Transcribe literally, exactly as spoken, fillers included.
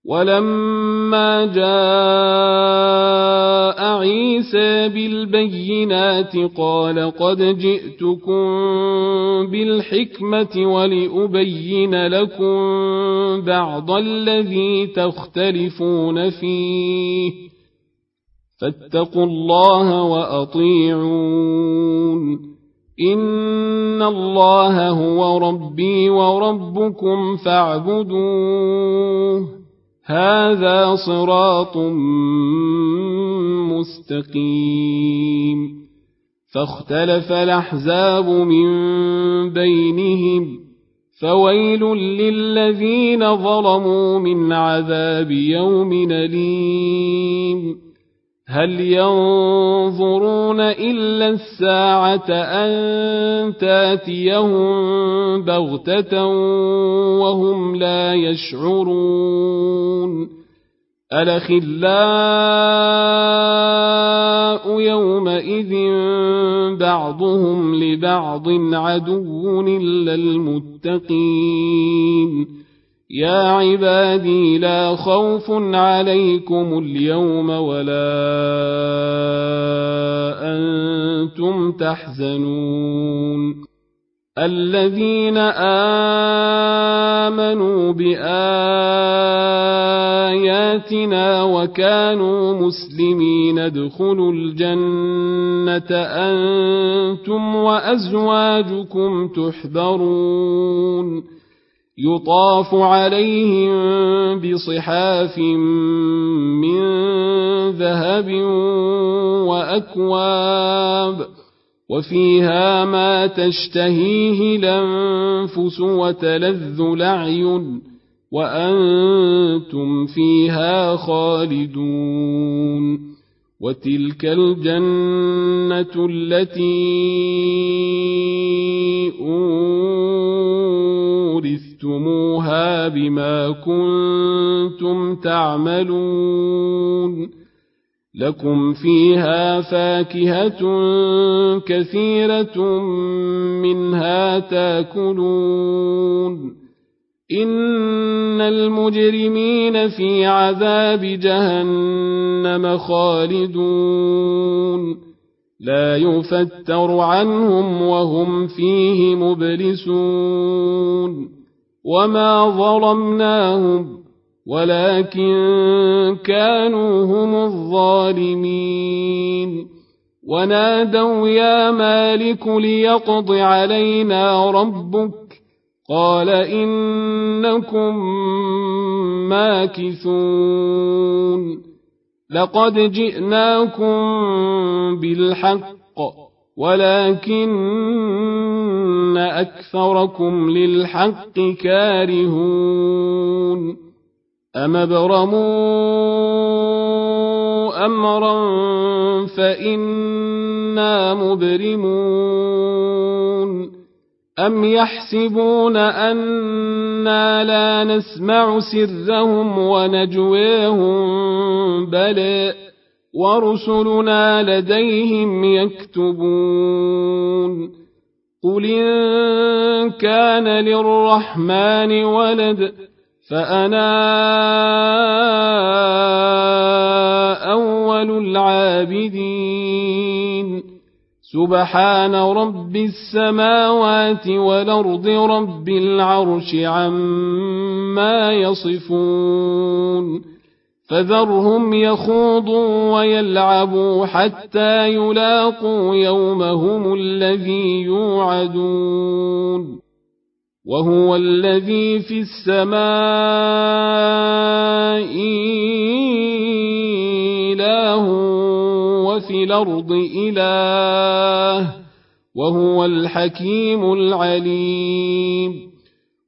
ولما جاء عيسى بالبينات قال قد جئتكم بالحكمة ولأبين لكم بعض الذي تختلفون فيه فاتقوا الله وأطيعون إن الله هو ربي وربكم فاعبدوه هذا صراط مستقيم فاختلف الأحزاب من بينهم فويل للذين ظلموا من عذاب يوم أليم هل ينظرون إلا الساعة أن تاتيهم بغتة وهم لا يشعرون الأخلاء يومئذ بعضهم لبعض عدو إلا المتقين يا عبادي لا خوف عليكم اليوم ولا أنتم تحزنون الذين آمنوا بآياتنا وكانوا مسلمين ادخلوا الجنة أنتم وأزواجكم تحبرون يطاف عليهم بصحاف من ذهب وأكواب وفيها ما تشتهيه الأنفس وتلذ الأعين وأنتم فيها خالدون وتلك الجنة التي أورثتموها بما كنتم تعملون لكم فيها فاكهة كثيرة منها تاكلون إن المجرمين في عذاب جهنم خالدون لا يفتر عنهم وهم فيه مبلسون وما ظلمناهم ولكن كانوا هم الظالمين ونادوا يا مالك ليقض علينا ربك قال إنكم ماكثون لقد جئناكم بالحق ولكن أكثركم للحق كارهون أم ابرموا أمرا فإنا مبرمون أم يحسبون أنا لا نسمع سرهم ونجويهم بلى ورسلنا لديهم يكتبون قل إن كان للرحمن ولد فأنا أول العابدين سبحان رب السماوات والأرض رب العرش عما يصفون فذرهم يخوضوا ويلعبوا حتى يلاقوا يومهم الذي يوعدون وهو الذي في السماء إله وفي الأرض إله وهو الحكيم العليم